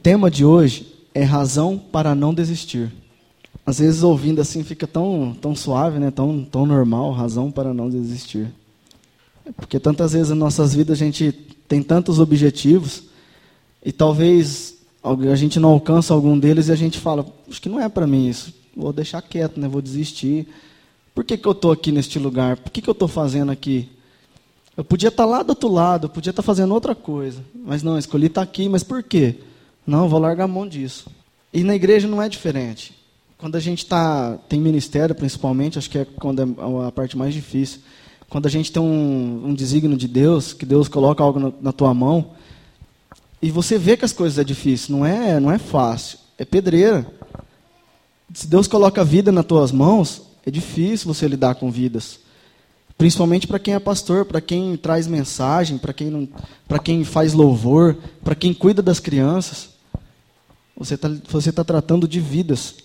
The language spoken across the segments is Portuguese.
tema de hoje é razão para não desistir. Às vezes ouvindo assim fica tão suave, né? tão normal, razão para não desistir. Porque tantas vezes nas nossas vidas a gente tem tantos objetivos e talvez a gente não alcança algum deles e a gente fala, acho que não é para mim isso, vou deixar quieto, né? Vou desistir. Por que eu estou aqui neste lugar? Por que eu estou fazendo aqui? Eu podia estar lá do outro lado, eu podia estar fazendo outra coisa, mas não, escolhi estar aqui, mas por quê? Não, eu vou largar a mão disso. E na igreja não é diferente. Quando a gente tem ministério, principalmente, acho que é quando é a parte mais difícil. Quando a gente tem um desígnio de Deus, que Deus coloca algo na tua mão, e você vê que as coisas é difícil, não é fácil, é pedreira. Se Deus coloca a vida nas tuas mãos, é difícil você lidar com vidas. Principalmente para quem é pastor, para quem traz mensagem, para quem faz louvor, para quem cuida das crianças. Você tá tratando de vidas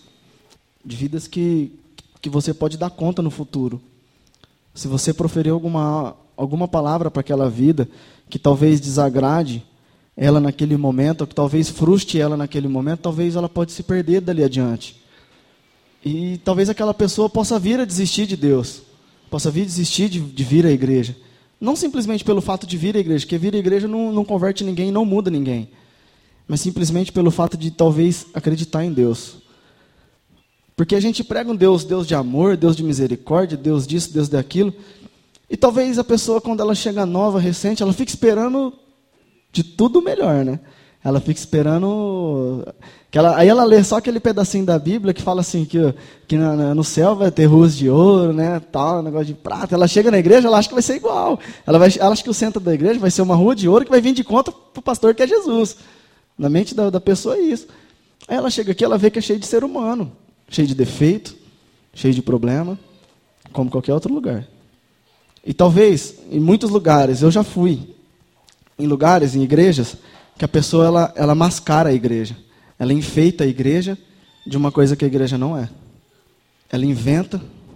que você pode dar conta no futuro. Se você proferir alguma palavra para aquela vida que talvez desagrade ela naquele momento, ou que talvez frustre ela naquele momento, talvez ela pode se perder dali adiante. E talvez aquela pessoa possa vir a desistir de Deus, possa vir a desistir de vir à igreja. Não simplesmente pelo fato de vir à igreja, porque vir à igreja não converte ninguém, não muda ninguém. Mas simplesmente pelo fato de talvez acreditar em Deus. Porque a gente prega um Deus de amor, Deus de misericórdia, Deus disso, Deus daquilo. E talvez a pessoa, quando ela chega nova, recente, ela fica esperando de tudo melhor, né? Ela fica esperando... Aí ela lê só aquele pedacinho da Bíblia que fala assim, que no céu vai ter ruas de ouro, né, tal, negócio de prata. Ela chega na igreja, ela acha que vai ser igual. Ela acha que o centro da igreja vai ser uma rua de ouro que vai vir de conta para o pastor que é Jesus. Na mente da pessoa é isso. Aí ela chega aqui, ela vê que é cheio de ser humano, cheio de defeito, cheio de problema, como qualquer outro lugar. E talvez, em muitos lugares, eu já fui, em lugares, em igrejas, que a pessoa ela mascara a igreja. Ela enfeita a igreja de uma coisa que a igreja não é. Ela inventa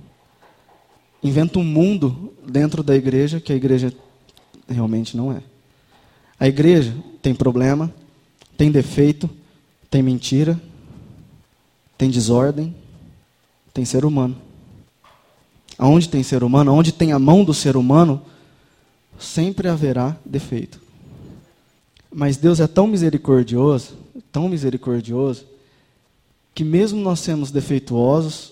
um mundo dentro da igreja que a igreja realmente não é. A igreja tem problema, tem defeito, tem mentira, tem desordem, tem ser humano. Aonde tem ser humano, aonde tem a mão do ser humano, sempre haverá defeito. Mas Deus é tão misericordioso, que mesmo nós sendo defeituosos,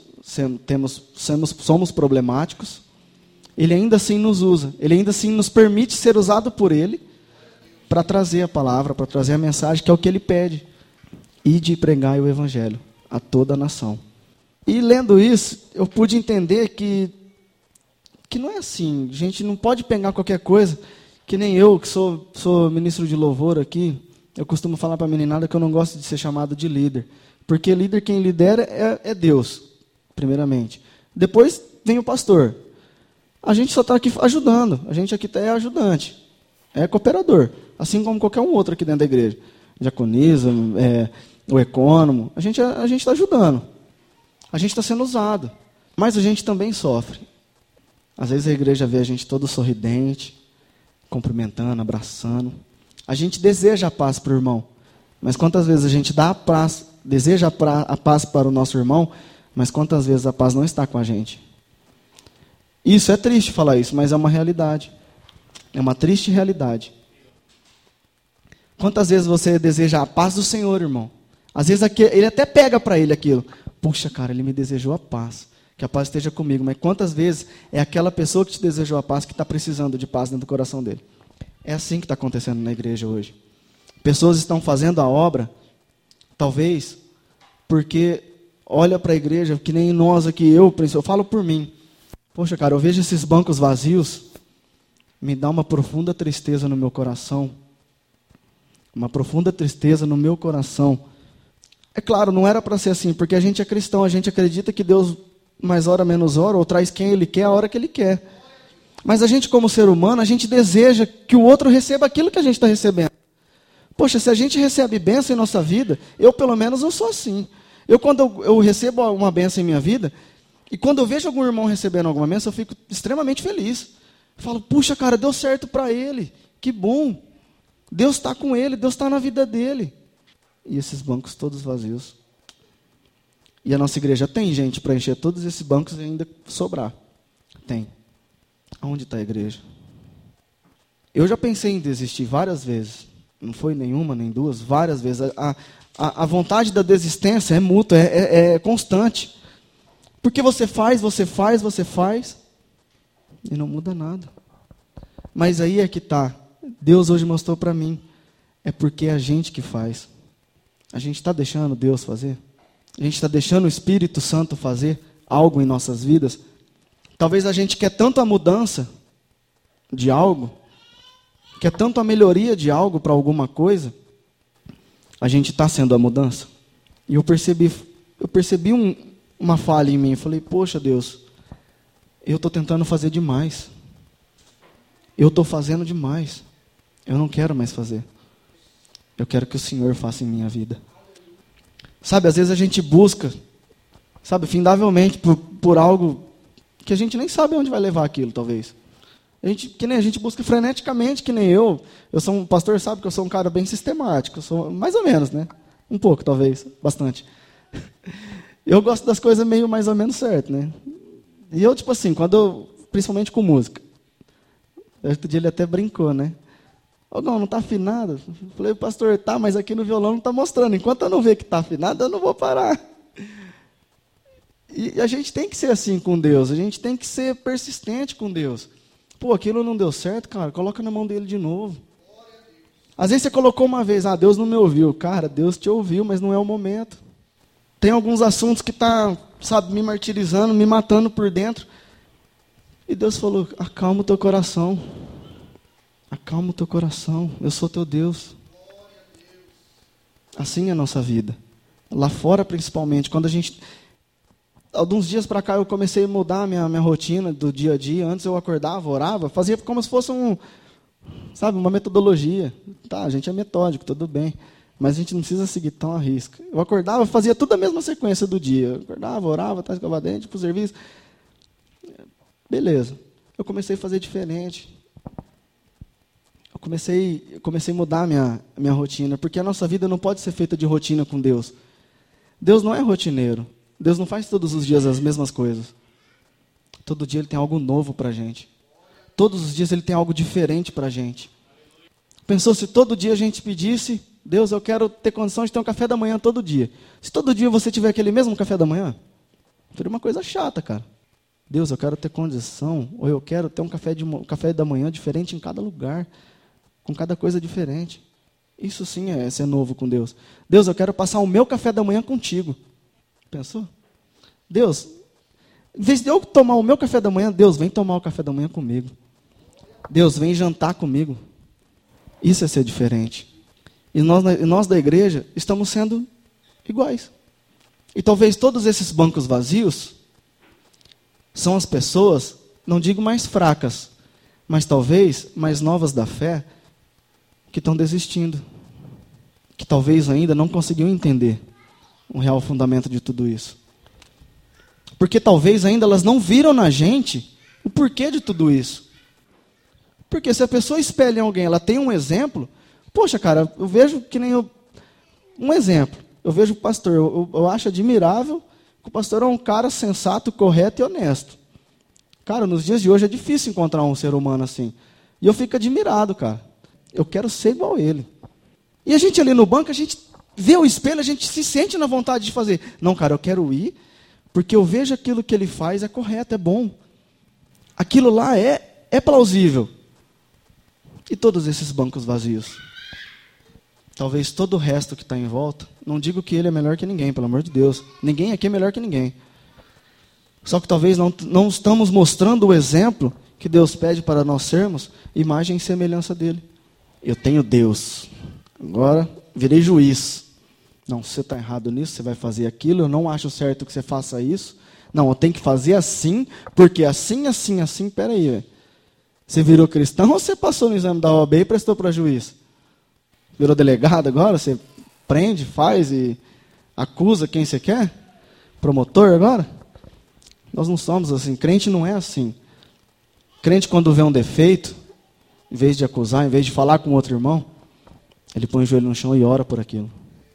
somos problemáticos, Ele ainda assim nos usa, Ele ainda assim nos permite ser usado por Ele para trazer a palavra, para trazer a mensagem, que é o que Ele pede. Ide e pregai o Evangelho a toda a nação. E lendo isso, eu pude entender que não é assim. A gente não pode pegar qualquer coisa, que nem eu, que sou ministro de louvor aqui, eu costumo falar para a meninada que eu não gosto de ser chamado de líder. Porque líder, quem lidera é Deus, primeiramente. Depois vem o pastor. A gente só está aqui ajudando. A gente aqui é ajudante. É cooperador. Assim como qualquer um outro aqui dentro da igreja. Diaconisa, o econômico. A gente está ajudando. A gente está sendo usado. Mas a gente também sofre. Às vezes a igreja vê a gente todo sorridente, cumprimentando, abraçando. A gente deseja a paz para o irmão. Mas quantas vezes a gente dá a paz, deseja a paz para o nosso irmão, mas quantas vezes a paz não está com a gente? Isso é triste falar isso, mas é uma realidade. É uma triste realidade. Quantas vezes você deseja a paz do Senhor, irmão? Às vezes ele até pega para ele aquilo. Puxa, cara, ele me desejou a paz. Que a paz esteja comigo. Mas quantas vezes é aquela pessoa que te desejou a paz que está precisando de paz dentro do coração dele? É assim que está acontecendo na igreja hoje. Pessoas estão fazendo a obra, talvez, porque olha para a igreja, que nem nós aqui, eu falo por mim. Poxa, cara, eu vejo esses bancos vazios, me dá uma profunda tristeza no meu coração. Uma profunda tristeza no meu coração. É claro, não era para ser assim, porque a gente é cristão, a gente acredita que Deus mais hora menos hora, ou traz quem Ele quer, a hora que Ele quer. Mas a gente, como ser humano, a gente deseja que o outro receba aquilo que a gente está recebendo. Poxa, se a gente recebe bênção em nossa vida, eu pelo menos eu sou assim. Quando eu recebo uma bênção em minha vida, e quando eu vejo algum irmão recebendo alguma bênção, eu fico extremamente feliz. Eu falo, puxa, cara, deu certo para ele, que bom. Deus está com ele, Deus está na vida dele. e esses bancos todos vazios. E a nossa igreja tem gente para encher todos esses bancos e ainda sobrar. Tem. Aonde está a igreja? Eu já pensei em desistir várias vezes. Não foi nenhuma, nem duas, várias vezes. A vontade da desistência é mútua, é constante. Porque você faz, e não muda nada. Mas aí é que está. Deus hoje mostrou para mim. É porque é a gente que faz. A gente está deixando Deus fazer? A gente está deixando o Espírito Santo fazer algo em nossas vidas? Talvez a gente quer tanto a mudança de algo, quer tanto a melhoria de algo para alguma coisa, a gente está sendo a mudança. E eu percebi uma falha em mim. Eu falei, poxa Deus, eu estou tentando fazer demais. Eu estou fazendo demais. Eu não quero mais fazer. Eu quero que o Senhor faça em minha vida. Sabe, às vezes a gente busca, sabe, findavelmente por algo que a gente nem sabe onde vai levar aquilo, talvez. Que nem a gente busca freneticamente, que nem eu. Eu sou um pastor, sabe que eu sou um cara bem sistemático. Eu sou mais ou menos, né? Um pouco, talvez, bastante. Eu gosto das coisas meio mais ou menos certo, né? E eu, tipo assim, principalmente com música. Outro dia ele até brincou, né? Não está afinado. Eu falei, pastor, tá, mas aqui no violão não está mostrando. Enquanto eu não ver que está afinado, eu não vou parar. E a gente tem que ser assim com Deus. A gente tem que ser persistente com Deus. Pô, aquilo não deu certo, cara, coloca na mão dele de novo. Às vezes você colocou uma vez, Deus não me ouviu. Cara, Deus te ouviu, mas não é o momento. Tem alguns assuntos que está, sabe, me martirizando, me matando por dentro. E Deus falou, acalma o teu coração. Acalma o teu coração, eu sou teu Deus. Assim é a nossa vida. Lá fora, principalmente, quando a gente... Alguns dias para cá eu comecei a mudar a minha rotina do dia a dia. Antes eu acordava, orava, fazia como se fosse uma metodologia. Tá, a gente é metódico, tudo bem. Mas a gente não precisa seguir tão à risca. Eu acordava, fazia tudo a mesma sequência do dia. Eu acordava, orava, escovava dente, para o serviço. Beleza. Eu comecei a fazer diferente. Eu comecei a mudar a minha rotina, porque a nossa vida não pode ser feita de rotina com Deus. Deus não é rotineiro. Deus não faz todos os dias as mesmas coisas. Todo dia Ele tem algo novo para a gente. Todos os dias Ele tem algo diferente para a gente. Pensou se todo dia a gente pedisse, Deus, eu quero ter condição de ter um café da manhã todo dia. Se todo dia você tiver aquele mesmo café da manhã, seria uma coisa chata, cara. Deus, eu quero ter condição, ou eu quero ter um café da manhã diferente em cada lugar, com cada coisa diferente. Isso sim é ser novo com Deus. Deus, eu quero passar o meu café da manhã contigo. Pensou? Deus, em vez de eu tomar o meu café da manhã, Deus, vem tomar o café da manhã comigo. Deus, vem jantar comigo. Isso é ser diferente. E nós da igreja estamos sendo iguais. E talvez todos esses bancos vazios são as pessoas, não digo mais fracas, mas talvez mais novas da fé, que estão desistindo. Que talvez ainda não conseguiu entender o real fundamento de tudo isso. Porque talvez ainda elas não viram na gente o porquê de tudo isso. Porque se a pessoa espelha em alguém, ela tem um exemplo, poxa, cara, eu vejo que nem um exemplo. Eu vejo o pastor, eu acho admirável que o pastor é um cara sensato, correto e honesto. Cara, nos dias de hoje é difícil encontrar um ser humano assim. E eu fico admirado, cara. Eu quero ser igual a ele. E a gente ali no banco, a gente vê o espelho, a gente se sente na vontade de fazer. Não, cara, eu quero ir, porque eu vejo aquilo que ele faz é correto, é bom. Aquilo lá é plausível. E todos esses bancos vazios? Talvez todo o resto que está em volta, não digo que ele é melhor que ninguém, pelo amor de Deus. Ninguém aqui é melhor que ninguém. Só que talvez não estamos mostrando o exemplo que Deus pede para nós sermos, imagem e semelhança dele. Eu tenho Deus. Agora, virei juiz. Não, você está errado nisso, você vai fazer aquilo, eu não acho certo que você faça isso. Não, eu tenho que fazer assim, porque assim, peraí, velho. Você virou cristão ou você passou no exame da OAB e prestou para juiz? Virou delegado agora? Você prende, faz e acusa quem você quer? Promotor agora? Nós não somos assim, crente não é assim. Crente quando vê um defeito, em vez de acusar, em vez de falar com outro irmão, ele põe o joelho no chão e ora por aquilo.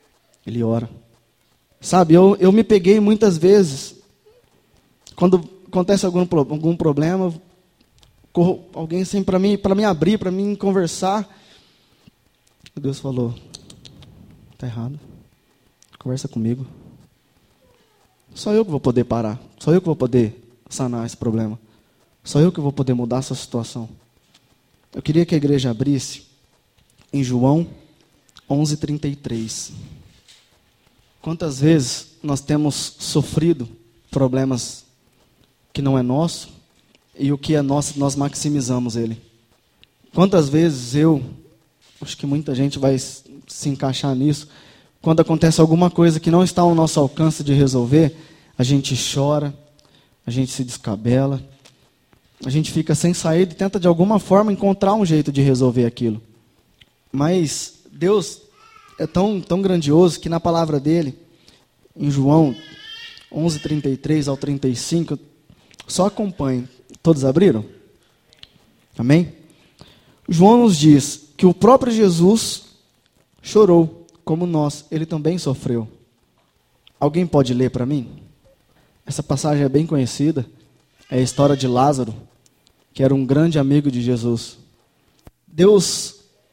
Ele ora. Sabe, eu me peguei muitas vezes, quando acontece algum problema, corro alguém assim para me abrir, para mim conversar. Deus falou, está errado, conversa comigo. Só eu que vou poder parar, só eu que vou poder sanar esse problema, só eu que vou poder mudar essa situação. Eu queria que a igreja abrisse em João 11:33. Quantas vezes nós temos sofrido problemas que não é nosso, e o que é nosso nós maximizamos ele. Quantas vezes acho que muita gente vai se encaixar nisso, quando acontece alguma coisa que não está ao nosso alcance de resolver, a gente chora, a gente se descabela, a gente fica sem saída e tenta de alguma forma encontrar um jeito de resolver aquilo. Mas Deus é tão grandioso que na palavra dele, em João 11:33 ao 35, só acompanhe. Todos abriram? Amém? João nos diz que o próprio Jesus chorou, como nós, ele também sofreu. Alguém pode ler para mim? Essa passagem é bem conhecida, é a história de Lázaro, que era um grande amigo de Jesus. Deus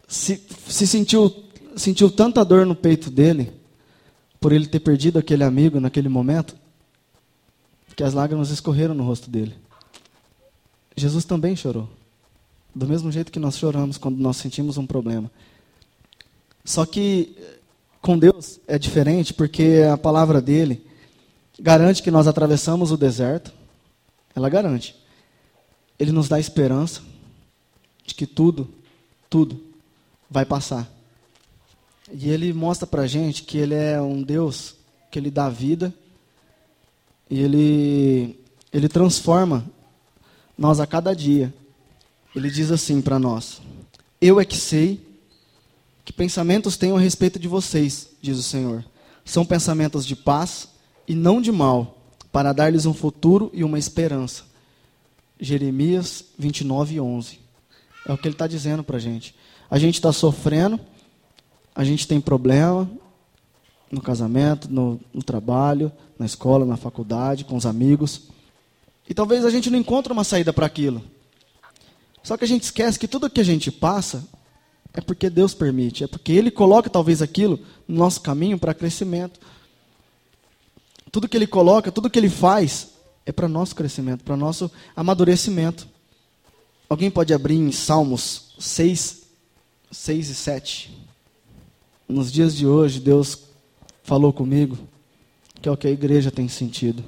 sentiu tanta dor no peito dele, por ele ter perdido aquele amigo naquele momento, que as lágrimas escorreram no rosto dele. Jesus também chorou, do mesmo jeito que nós choramos quando nós sentimos um problema. Só que com Deus é diferente, porque a palavra dele garante que nós atravessamos o deserto, ela garante. Ele nos dá esperança de que tudo vai passar. E ele mostra pra gente que ele é um Deus que ele dá vida e ele transforma nós a cada dia. Ele diz assim para nós: eu é que sei que pensamentos tenho a respeito de vocês, diz o Senhor. São pensamentos de paz e não de mal, para dar-lhes um futuro e uma esperança. Jeremias 29:11. É o que ele está dizendo para a gente. A gente está sofrendo, a gente tem problema no casamento, no trabalho, na escola, na faculdade, com os amigos. E talvez a gente não encontre uma saída para aquilo. Só que a gente esquece que tudo que a gente passa é porque Deus permite, é porque Ele coloca talvez aquilo no nosso caminho para crescimento. Tudo que Ele coloca, tudo que Ele faz é para nosso crescimento, para nosso amadurecimento. Alguém pode abrir em Salmos 6 e 7. Nos dias de hoje, Deus falou comigo que é o que a igreja tem sentido.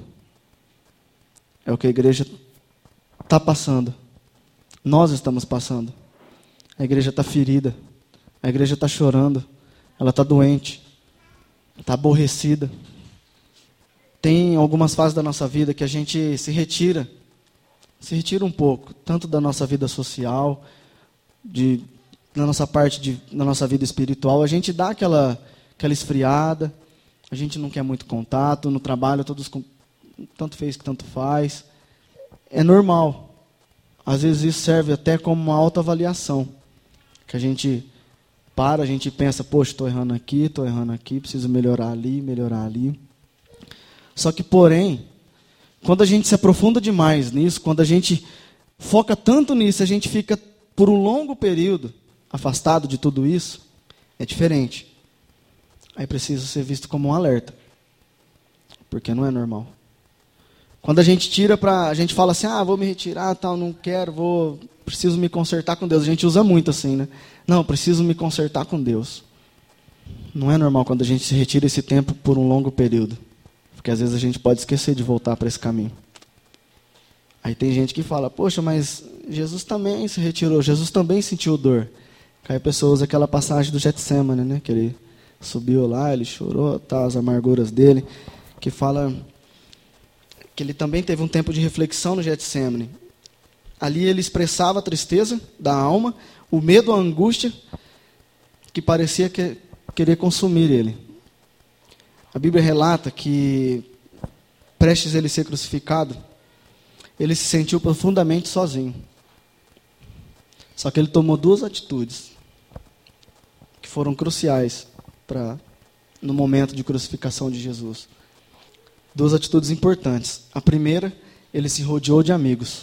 É o que a igreja está passando. Nós estamos passando. A igreja está ferida. A igreja está chorando. Ela está doente. Está aborrecida. Tem algumas fases da nossa vida que a gente se retira um pouco, tanto da nossa vida social, na nossa parte da nossa vida espiritual. A gente dá aquela esfriada, a gente não quer muito contato, no trabalho todos tanto fez que tanto faz. É normal. Às vezes isso serve até como uma autoavaliação, que a gente a gente pensa, poxa, estou errando aqui, preciso melhorar ali. Só que, porém, quando a gente se aprofunda demais nisso, quando a gente foca tanto nisso, a gente fica por um longo período afastado de tudo isso, é diferente. Aí precisa ser visto como um alerta, porque não é normal. Quando a gente a gente fala assim, vou me retirar, tal, não quero, preciso me consertar com Deus. A gente usa muito assim, né? Não, preciso me consertar com Deus. Não é normal quando a gente se retira esse tempo por um longo período. Porque às vezes a gente pode esquecer de voltar para esse caminho. Aí tem gente que fala, poxa, mas Jesus também se retirou, Jesus também sentiu dor. Aí a pessoa usa aquela passagem do Getsemane, né? Que ele subiu lá, ele chorou, as amarguras dele, que fala que ele também teve um tempo de reflexão no Getsemane. Ali ele expressava a tristeza da alma, o medo, a angústia, que parecia querer consumir ele. A Bíblia relata que, prestes a ele ser crucificado, ele se sentiu profundamente sozinho. Só que ele tomou duas atitudes que foram cruciais para no momento de crucificação de Jesus. 2 atitudes importantes. A primeira, ele se rodeou de amigos.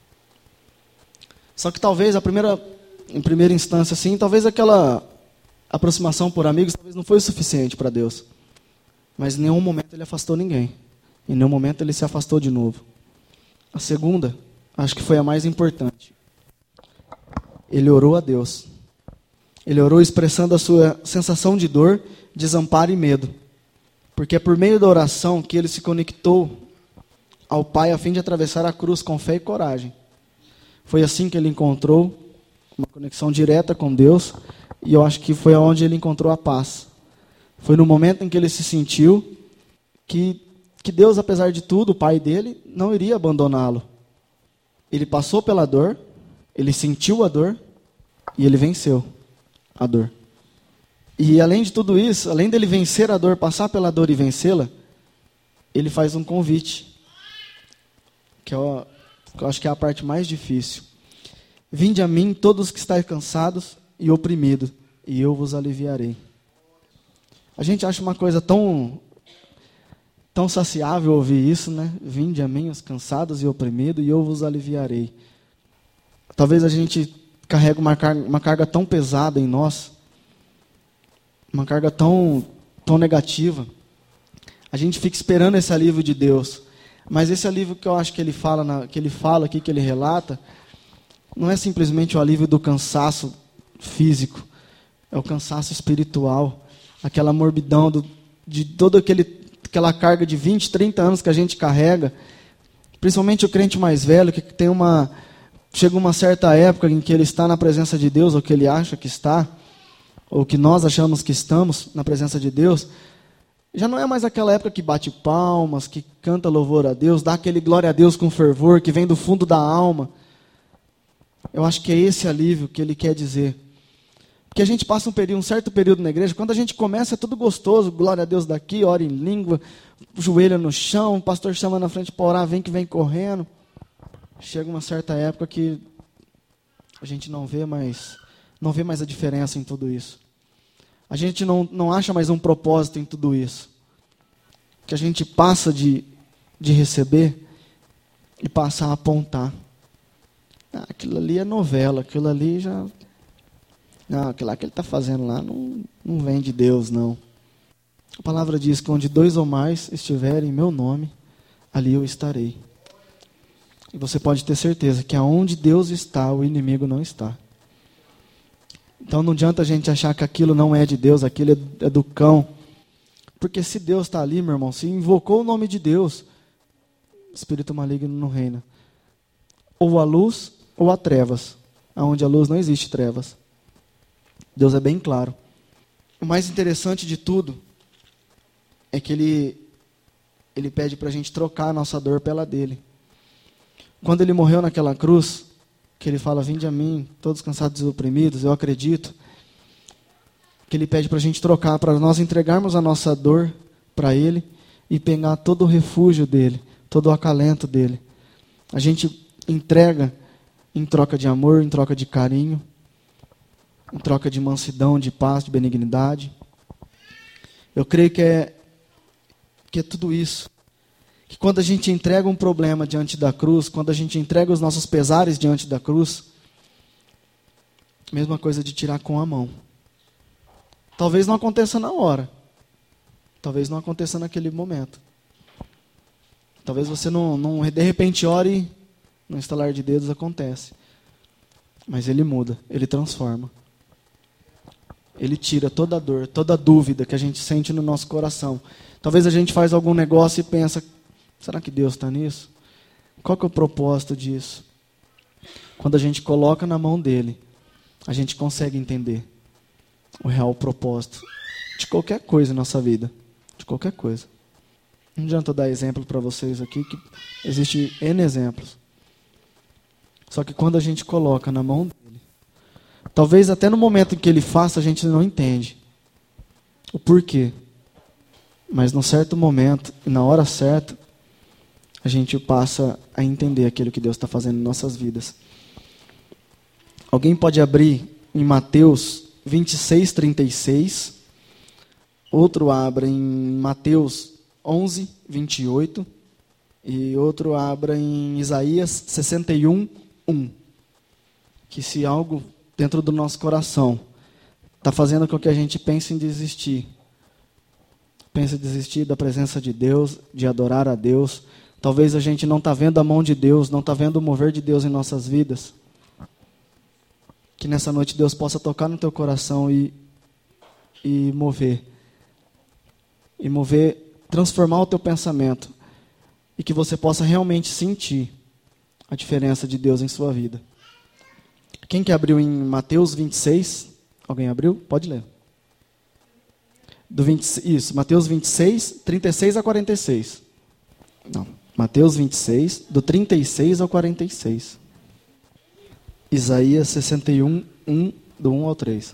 Só que talvez em primeira instância, assim, talvez aquela aproximação por amigos talvez não foi o suficiente para Deus. Mas em nenhum momento ele afastou ninguém. Em nenhum momento ele se afastou de novo. A segunda, acho que foi a mais importante. Ele orou a Deus. Ele orou expressando a sua sensação de dor, desamparo e medo. Porque é por meio da oração que ele se conectou ao Pai a fim de atravessar a cruz com fé e coragem. Foi assim que ele encontrou uma conexão direta com Deus, e eu acho que foi onde ele encontrou a paz. Foi no momento em que ele se sentiu que Deus, apesar de tudo, o Pai dele, não iria abandoná-lo. Ele passou pela dor, ele sentiu a dor, e ele venceu a dor. E além de tudo isso, além dele vencer a dor, passar pela dor e vencê-la, ele faz um convite, que eu acho que é a parte mais difícil. Vinde a mim todos que estáis cansados e oprimidos, e eu vos aliviarei. A gente acha uma coisa tão saciável ouvir isso, né? Vinde a mim os cansados e oprimidos, e eu vos aliviarei. Talvez a gente carregue uma carga tão pesada em nós, uma carga tão negativa. A gente fica esperando esse alívio de Deus. Mas esse alívio que eu acho que ele fala aqui, que ele relata, não é simplesmente o alívio do cansaço físico, é o cansaço espiritual, aquela morbidão de toda aquela carga de 20, 30 anos que a gente carrega, principalmente o crente mais velho, que chega uma certa época em que ele está na presença de Deus, ou que ele acha que está, ou que nós achamos que estamos na presença de Deus, já não é mais aquela época que bate palmas, que canta louvor a Deus, dá aquele glória a Deus com fervor, que vem do fundo da alma. Eu acho que é esse alívio que ele quer dizer. Porque a gente passa um certo período na igreja, quando a gente começa é tudo gostoso, glória a Deus daqui, ora em língua, joelho no chão, o pastor chama na frente para orar, vem correndo. Chega uma certa época que a gente não vê mais a diferença em tudo isso. A gente não acha mais um propósito em tudo isso. Que a gente passa de receber e passa a apontar. Aquilo ali é novela, aquilo ali já... Não, aquilo lá que ele está fazendo lá não vem de Deus, não. A palavra diz que onde 2 ou mais estiverem em meu nome, ali eu estarei. E você pode ter certeza que aonde Deus está, o inimigo não está. Então não adianta a gente achar que aquilo não é de Deus, aquilo é do cão. Porque se Deus está ali, meu irmão, se invocou o nome de Deus, espírito maligno não reina. Ou a luz ou a trevas. Onde a luz não existe trevas. Deus é bem claro. O mais interessante de tudo é que ele pede para a gente trocar a nossa dor pela dele. Quando ele morreu naquela cruz, que ele fala, vinde a mim, todos cansados e oprimidos, eu acredito, que ele pede para a gente trocar, para nós entregarmos a nossa dor para ele e pegar todo o refúgio dele, todo o acalento dele. A gente entrega em troca de amor, em troca de carinho, em troca de mansidão, de paz, de benignidade. Eu creio que é tudo isso. Que quando a gente entrega um problema diante da cruz, quando a gente entrega os nossos pesares diante da cruz, mesma coisa de tirar com a mão. Talvez não aconteça na hora. Talvez não aconteça naquele momento. Talvez você não de repente ore, no estalar de dedos acontece. Mas ele muda, ele transforma. Ele tira toda a dor, toda a dúvida que a gente sente no nosso coração. Talvez a gente faz algum negócio e pensa, será que Deus está nisso? Qual que é o propósito disso? Quando a gente coloca na mão dele, a gente consegue entender o real propósito de qualquer coisa em nossa vida. De qualquer coisa. Não adianta eu dar exemplo para vocês aqui, que existem N exemplos. Só que quando a gente coloca na mão dele, talvez até no momento em que ele faça, a gente não entende o porquê. Mas num certo momento, e na hora certa, a gente passa a entender aquilo que Deus está fazendo em nossas vidas. Alguém pode abrir em Mateus 26:36. Outro abra em Mateus 11, 28. E outro abra em Isaías 61, 1. Que se algo dentro do nosso coração está fazendo com que a gente pense em desistir da presença de Deus, de adorar a Deus, talvez a gente não está vendo a mão de Deus, não está vendo o mover de Deus em nossas vidas, que nessa noite Deus possa tocar no teu coração e mover, transformar o teu pensamento, e que você possa realmente sentir a diferença de Deus em sua vida. Quem que abriu em Mateus 26? Alguém abriu? Pode ler. Mateus 26, 36 a 46. Não, Mateus 26, do 36 ao 46. Isaías 61, 1, do 1 ao 3.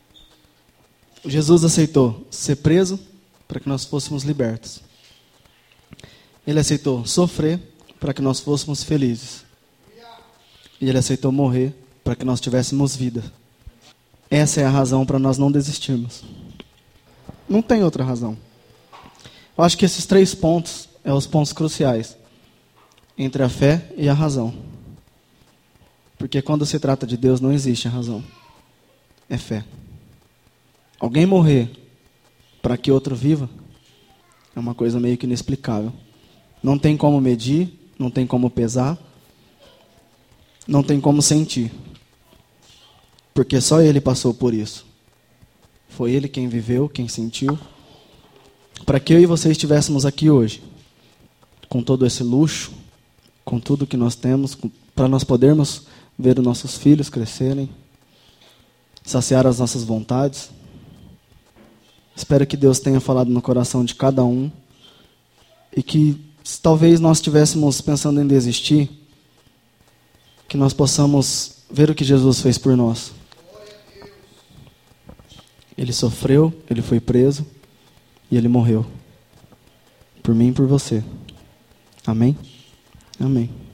Jesus aceitou ser preso para que nós fôssemos libertos. Ele aceitou sofrer para que nós fôssemos felizes. E Ele aceitou morrer para que nós tivéssemos vida. Essa é a razão para nós não desistirmos. Não tem outra razão. Eu acho que esses 3 pontos são os pontos cruciais entre a fé e a razão. Porque quando se trata de Deus, não existe a razão. É fé. Alguém morrer para que outro viva é uma coisa meio que inexplicável. Não tem como medir, não tem como pesar, não tem como sentir. Porque só Ele passou por isso. Foi Ele quem viveu, quem sentiu. Para que eu e você estivéssemos aqui hoje, com todo esse luxo, com tudo que nós temos, para nós podermos ver os nossos filhos crescerem, saciar as nossas vontades. Espero que Deus tenha falado no coração de cada um e que, se talvez nós estivéssemos pensando em desistir, que nós possamos ver o que Jesus fez por nós. Ele sofreu, Ele foi preso e Ele morreu. Por mim e por você. Amém? Amém.